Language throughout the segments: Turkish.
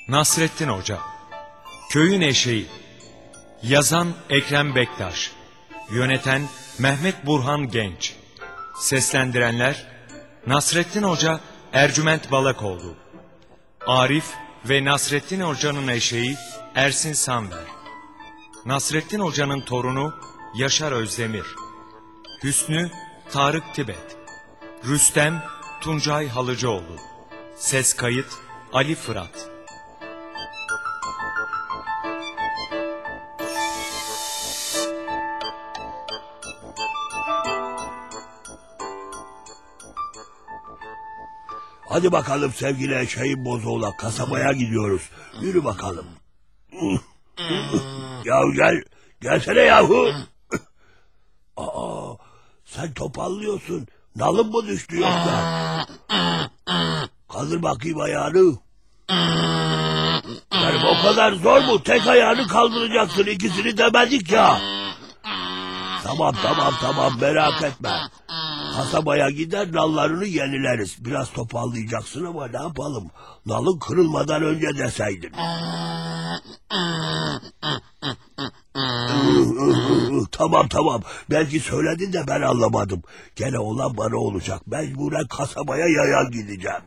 Nasrettin Hoca. Köyün Eşeği. Yazan Ekrem Bektaş. Yöneten Mehmet Burhan Genç. Seslendirenler Nasrettin Hoca, Ercüment Balakoğlu. Arif ve Nasrettin Hoca'nın eşeği Ersin Sanver. Nasrettin Hoca'nın torunu Yaşar Özdemir. Hüsnü Tarık Tibet. Rüstem Tuncay Halıcıoğlu. Ses kayıt Ali Fırat. Hadi bakalım sevgili eşeğim Bozoğla, kasabaya gidiyoruz. Yürü bakalım. Yahu gelsene yahu. Aa, sen topallıyorsun. Nalın mı düştü yoksa? Kaldır bakayım ayağını. Yani o kadar zor mu? Tek ayağını kaldıracaksın, ikisini demedik ya. Tamam merak etme. Kasabaya gider nallarını yenileriz. Biraz topallayacaksın ama ne yapalım? Nalın kırılmadan önce deseydin. Tamam. Belki söyledin de ben anlamadım. Gene olan bana olacak. Mecburen kasabaya yaya gideceğim.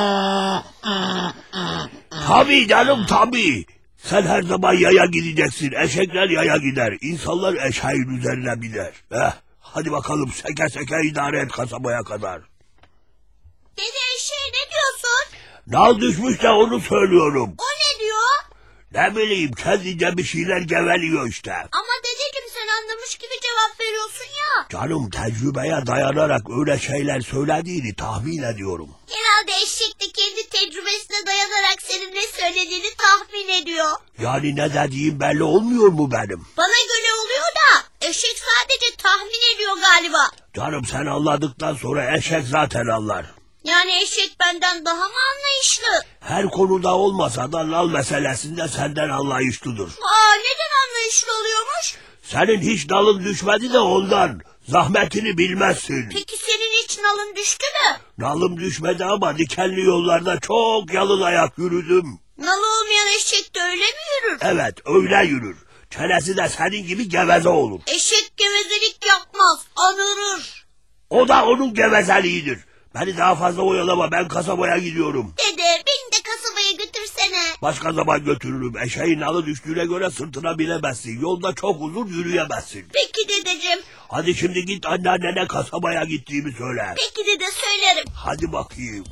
Tabii canım tabii. Sen her zaman yaya gideceksin. Eşekler yaya gider. İnsanlar eşeğin üzerine biner. Hadi bakalım seke idare et kasabaya kadar. Dede eşeğe ne diyorsun? Nal düşmüş de onu söylüyorum. O ne diyor? Ne bileyim kendince bir şeyler geveliyor işte. Ama dedeciğim sen anlamış gibi cevap veriyorsun ya. Canım tecrübeye dayanarak öyle şeyler söylediğini tahmin ediyorum. Herhalde eşek de kendi tecrübesine dayanarak senin ne söylediğini tahmin ediyor. Yani ne dediğim belli olmuyor mu benim? Bana göre oluyor da eşek sadece tahmin ediyor galiba. Canım sen anladıktan sonra eşek zaten anlar. Yani eşek benden daha mı anlayışlı? Her konuda olmasa da nal meselesinde senden anlayışlıdır. Neden anlayışlı oluyormuş? Senin hiç nalın düşmedi de ondan. Zahmetini bilmezsin. Peki senin hiç nalın düştü mü? Nalım düşmedi ama dikenli yollarda çok yalın ayak yürüdüm. Nalı olmayan eşek de öyle mi yürür? Evet öyle yürür. Çenesi de senin gibi geveze olur. Eşek gevezelik yapmaz, anırır. O da onun gevezeliğidir. Beni daha fazla oyalama, ben kasabaya gidiyorum. Dede beni de kasabaya götürsene. Başka zaman götürürüm. Eşeğin nalı düştüğüne göre sırtına binemezsin. Yolda çok uzun yürüyemezsin. Peki dedeciğim. Hadi şimdi git anneannene kasabaya gittiğimi söyle. Peki dede söylerim. Hadi bakayım.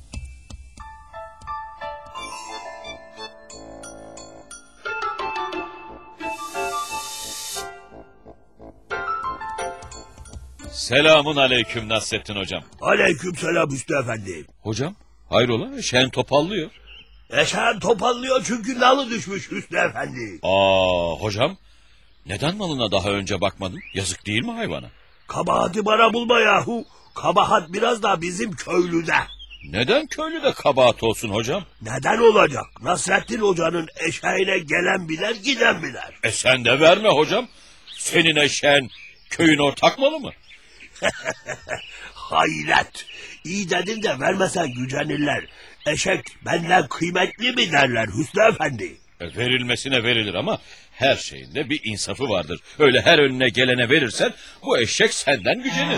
Selamun aleyküm Nasrettin hocam. Aleykümselam Hüsnü Efendi. Hocam hayrola eşeğin topallıyor. Eşeğin topallıyor çünkü nalı düşmüş Hüsnü Efendi. Hocam neden malına daha önce bakmadın? Yazık değil mi hayvana? Kabahati bana bulma yahu. Kabahat biraz da bizim köylüde. Neden köylüde kabahat olsun hocam? Neden olacak? Nasrettin Hoca'nın eşeğine gelen bilir giden bilir. Sen de verme hocam. Senin eşeğin köyün ortak malı mı? Hayret. İyi dedin de vermesen gücenirler. Eşek benden kıymetli mi derler Hüsnü Efendi? Verilmesine verilir ama her şeyin de bir insafı vardır. Öyle her önüne gelene verirsen bu eşek senden gücenir.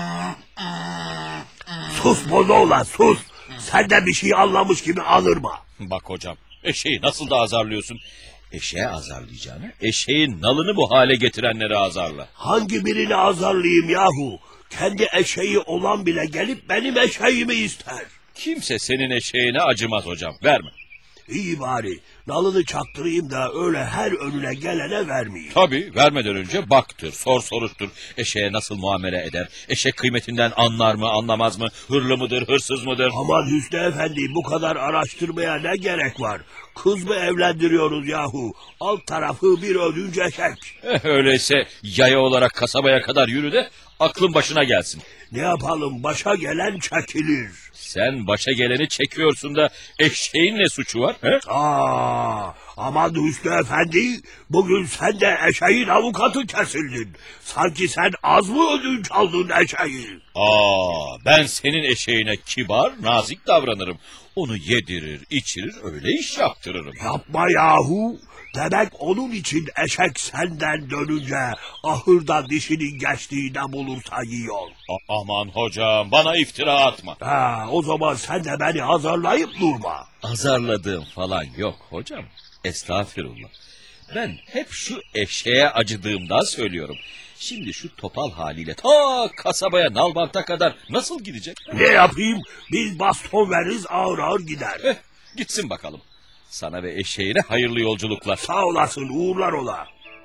Sus Bozoğlan sus. Sen de bir şey anlamış gibi alırma. Bak hocam eşeği nasıl da azarlıyorsun. Eşeğe azarlayacağını eşeğin nalını bu hale getirenleri azarla. Hangi birini azarlayayım yahu? Kendi eşeği olan bile gelip benim eşeğimi ister. Kimse senin eşeğine acımaz hocam, verme. İyi bari nalını çaktırayım da öyle her önüne gelene vermeyeyim. Tabii vermeden önce baktır, soruştur. Eşeğe nasıl muamele eder? Eşek kıymetinden anlar mı, anlamaz mı? Hırlı mıdır, hırsız mıdır? Aman Hüsnü Efendi bu kadar araştırmaya ne gerek var? Kız mı evlendiriyoruz yahu? Alt tarafı bir ödünç eşek. Öyleyse yaya olarak kasabaya kadar yürü de aklın başına gelsin. Ne yapalım başa gelen çekilir. Sen başa geleni çekiyorsun da eşeğin ne suçu var? He? Aman Hüsnü Efendi, bugün sen de eşeğin avukatı kesildin. Sanki sen az mı ödünç aldın eşeği? Ben senin eşeğine kibar, nazik davranırım. Onu yedirir, içirir, öyle iş yaptırırım. Yapma yahu. Demek onun için eşek senden dönünce ahırda dişinin geçtiğinde bulursa yiyor. Aman hocam, bana iftira atma. O zaman sen de beni azarlayıp durma. Azarladığım falan yok hocam. Estağfirullah. Ben hep şu eşeğe acıdığımdan söylüyorum. Şimdi şu topal haliyle ta kasabaya Nalbant'a kadar nasıl gidecek? Ne yapayım? Biz baston veririz, ağır ağır gider. Gitsin bakalım. Sana ve eşeğine hayırlı yolculuklar. Sağ olasın, uğurlar ola.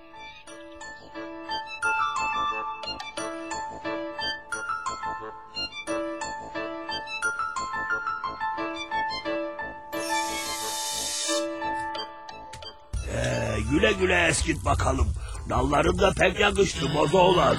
Güle güle eskit bakalım. Nalların da pek yakıştı bozoğlan.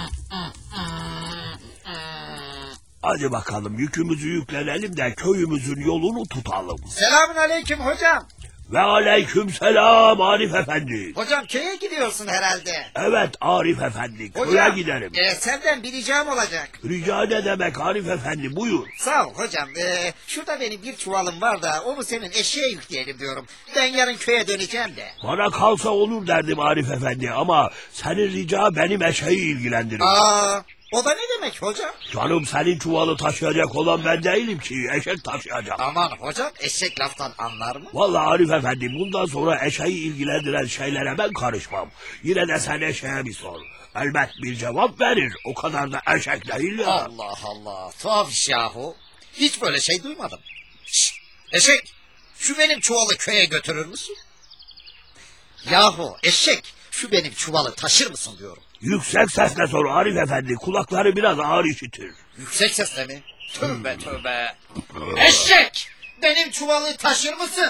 Hadi bakalım yükümüzü yüklenelim de köyümüzün yolunu tutalım. Selamun aleyküm hocam. Ve aleyküm selam Arif Efendi. Hocam köye gidiyorsun herhalde. Evet Arif Efendi, köye Hocam, giderim. Senden bir ricam olacak. Rica ne demek Arif Efendi, buyur. Sağ ol hocam. Şurada benim bir çuvalım var da onu senin eşeğe yükleyelim diyorum. Ben yarın köye döneceğim de. Bana kalsa olur derdim Arif Efendi ama senin rica benim eşeği ilgilendirir. O da ne demek hocam? Canım, senin çuvalı taşıyacak olan ben değilim ki, eşek taşıyacak. Aman hocam, eşek laftan anlar mı? Vallahi Arif Efendi, bundan sonra eşeği ilgilendiren şeylere ben karışmam. Yine de sen eşeğe bir sor. Elbet bir cevap verir. O kadar da eşek değil ya. Allah Allah, tuhaf iş yahu. Hiç böyle şey duymadım. Şşt, eşek, şu benim çuvalı köye götürür müsün? Yahu eşek, şu benim çuvalı taşır mısın diyorum. Yüksek sesle sor Arif Efendi. Kulakları biraz ağır işitir. Yüksek sesle mi? Tövbe tövbe. Eşek! Benim çuvalı taşır mısın?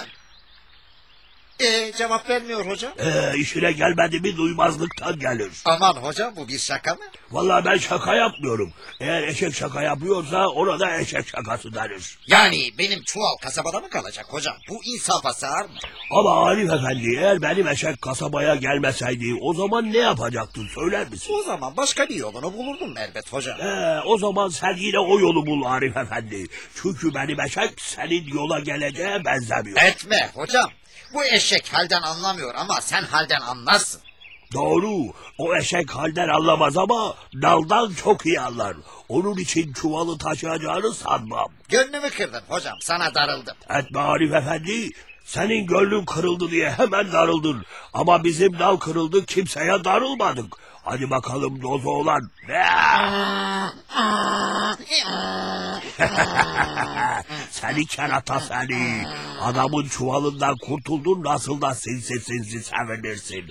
Cevap vermiyor hocam. İşine gelmedi mi duymazlıktan gelir. Aman hocam, bu bir şaka mı? Vallahi ben şaka yapmıyorum. Eğer eşek şaka yapıyorsa ona da eşek şakası denir. Yani benim çuval kasabada mı kalacak hocam? Bu insafa sığar mı? Ama Arif Efendi, eğer benim eşek kasabaya gelmeseydi o zaman ne yapacaktın, söyler misin? O zaman başka bir yolunu bulurdum elbet hocam. O zaman sen yine o yolu bul Arif Efendi. Çünkü benim eşek senin yola geleceğe benzemiyor. Etme hocam. Bu eşek halden anlamıyor ama sen halden anlarsın. Doğru, o eşek halden anlamaz ama daldan çok iyi anlar. Onun için çuvalı taşıyacağını sanmam. Gönlümü kırdın hocam, sana darıldım. Etme Arif Efendi, senin gönlün kırıldı diye hemen darıldın. Ama bizim dal kırıldı, kimseye darılmadık. Hadi bakalım dozu olan. Seni kerata seni. Adamın çuvalından kurtuldun, nasıl da sinsi sinsi sevinirsin.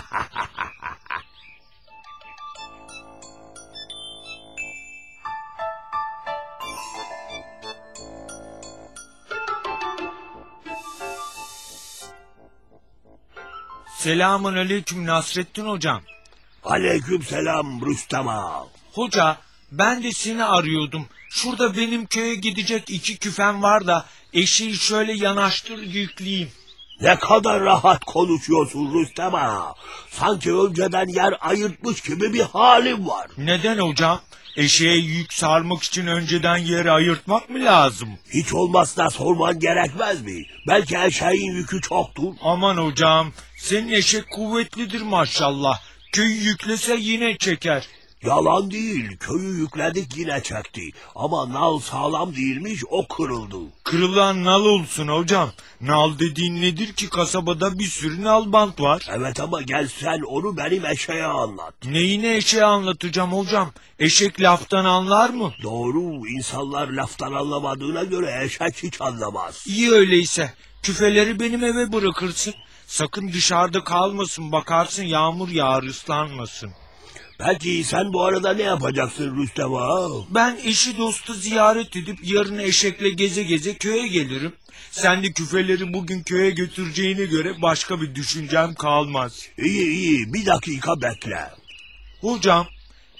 Selamun aleyküm Nasrettin hocam. Aleyküm selam Rüstem Ağa. Hoca, ben de seni arıyordum. Şurada benim köye gidecek 2 küfen var da eşeği şöyle yanaştır yükleyeyim. Ne kadar rahat konuşuyorsun Rüstem Ağa. Sanki önceden yer ayırtmış gibi bir halin var. Neden hocam? Eşeğe yük sarmak için önceden yeri ayırtmak mı lazım? Hiç olmazsa sorman gerekmez mi? Belki eşeğin yükü çoktur. Aman hocam, senin eşek kuvvetlidir maşallah. Köyü yüklese yine çeker. Yalan değil, köyü yükledik yine çekti. Ama nal sağlam değilmiş, o kırıldı. Kırılan nal olsun hocam. Nal dediğin nedir ki, kasabada bir sürü nalbant var. Evet ama gel sen onu benim eşeğe anlat. Neyine eşeğe anlatacağım hocam? Eşek laftan anlar mı? Doğru, insanlar laftan anlamadığına göre eşek hiç anlamaz. İyi öyleyse. Küfeleri benim eve bırakırsın. Sakın dışarıda kalmasın, bakarsın yağmur yağar, ıslanmasın. Peki sen bu arada ne yapacaksın Rüstem Ağa? Ben eşi dostu ziyaret edip yarın eşekle geze geze köye gelirim. Sen de küfeleri bugün köye götüreceğine göre başka bir düşüncem kalmaz. İyi iyi, bir dakika bekle. Hocam,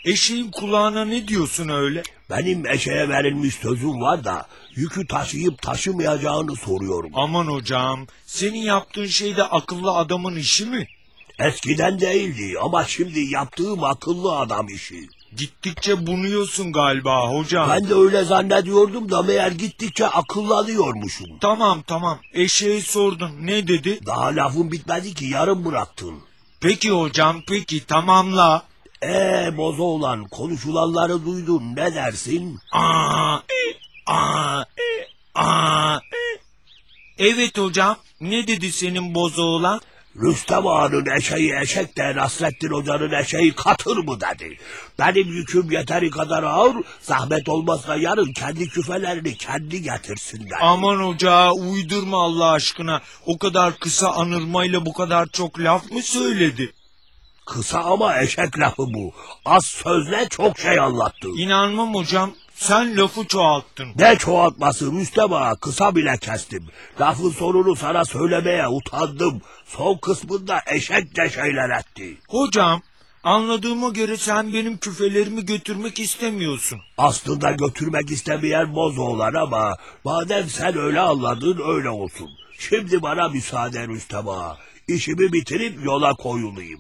eşeğin kulağına ne diyorsun öyle? Benim eşeğe verilmiş sözüm var da yükü taşıyıp taşımayacağını soruyorum. Aman hocam, senin yaptığın şey de akıllı adamın işi mi? Eskiden değildi ama şimdi yaptığım akıllı adam işi. Gittikçe bunuyorsun galiba hocam. Ben de öyle zannediyordum da meğer gittikçe akıllanıyormuşum. Tamam, eşeğe sordun, ne dedi? Daha lafın bitmedi ki yarım bıraktın. Peki hocam, peki, tamamla. Bozoğlan, konuşulanları duydun, ne dersin? Evet hocam, ne dedi senin bozoğlan? Rüstem Ağa'nın eşeği eşek de Nasrettin Hoca'nın eşeği katır mı dedi. Benim yüküm yeteri kadar ağır, zahmet olmazsa yarın kendi küfelerini kendi getirsin dedi. Aman hoca, uydurma Allah aşkına. O kadar kısa anırmayla bu kadar çok laf mı söyledi? Kısa ama eşek lafı bu. Az sözle çok şey anlattı. İnanmam hocam, sen lafı çoğalttın. Ne çoğaltması Rüstem Ağa, kısa bile kestim. Lafın sonunu sana söylemeye utandım. Son kısmında eşekçe şeyler etti. Hocam, anladığıma göre sen benim küfelerimi götürmek istemiyorsun. Aslında götürmek istemeyen Bozoğlan ama madem sen öyle anladın öyle olsun. Şimdi bana müsaade Rüstem Ağa. İşimi bitirip yola koyulayım.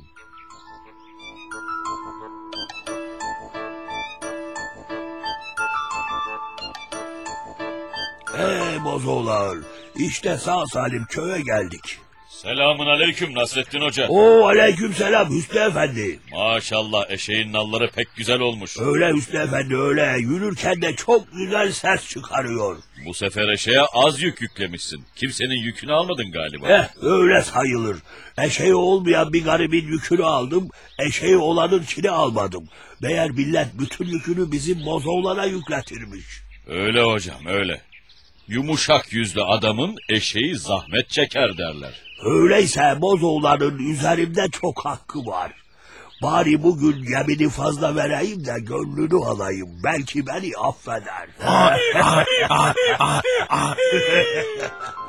Bozoğlan, işte sağ salim köye geldik. Selamun aleyküm Nasrettin Hoca. Aleykümselam Hüsnü Efendi. Maşallah eşeğin nalları pek güzel olmuş. Öyle Hüsnü Efendi öyle. Yürürken de çok güzel ses çıkarıyor. Bu sefer eşeğe az yük yüklemişsin. Kimsenin yükünü almadın galiba. Öyle sayılır. Eşeği olmayan bir garibin yükünü aldım. Eşeği olanınkini almadım. Meğer millet bütün yükünü bizim Bozoğlan'a yükletirmiş. Öyle hocam öyle. Yumuşak yüzlü adamın eşeği zahmet çeker derler. Öyleyse Bozoğlan'ın üzerimde çok hakkı var. Bari bugün yemini fazla vereyim de gönlünü alayım. Belki beni affeder.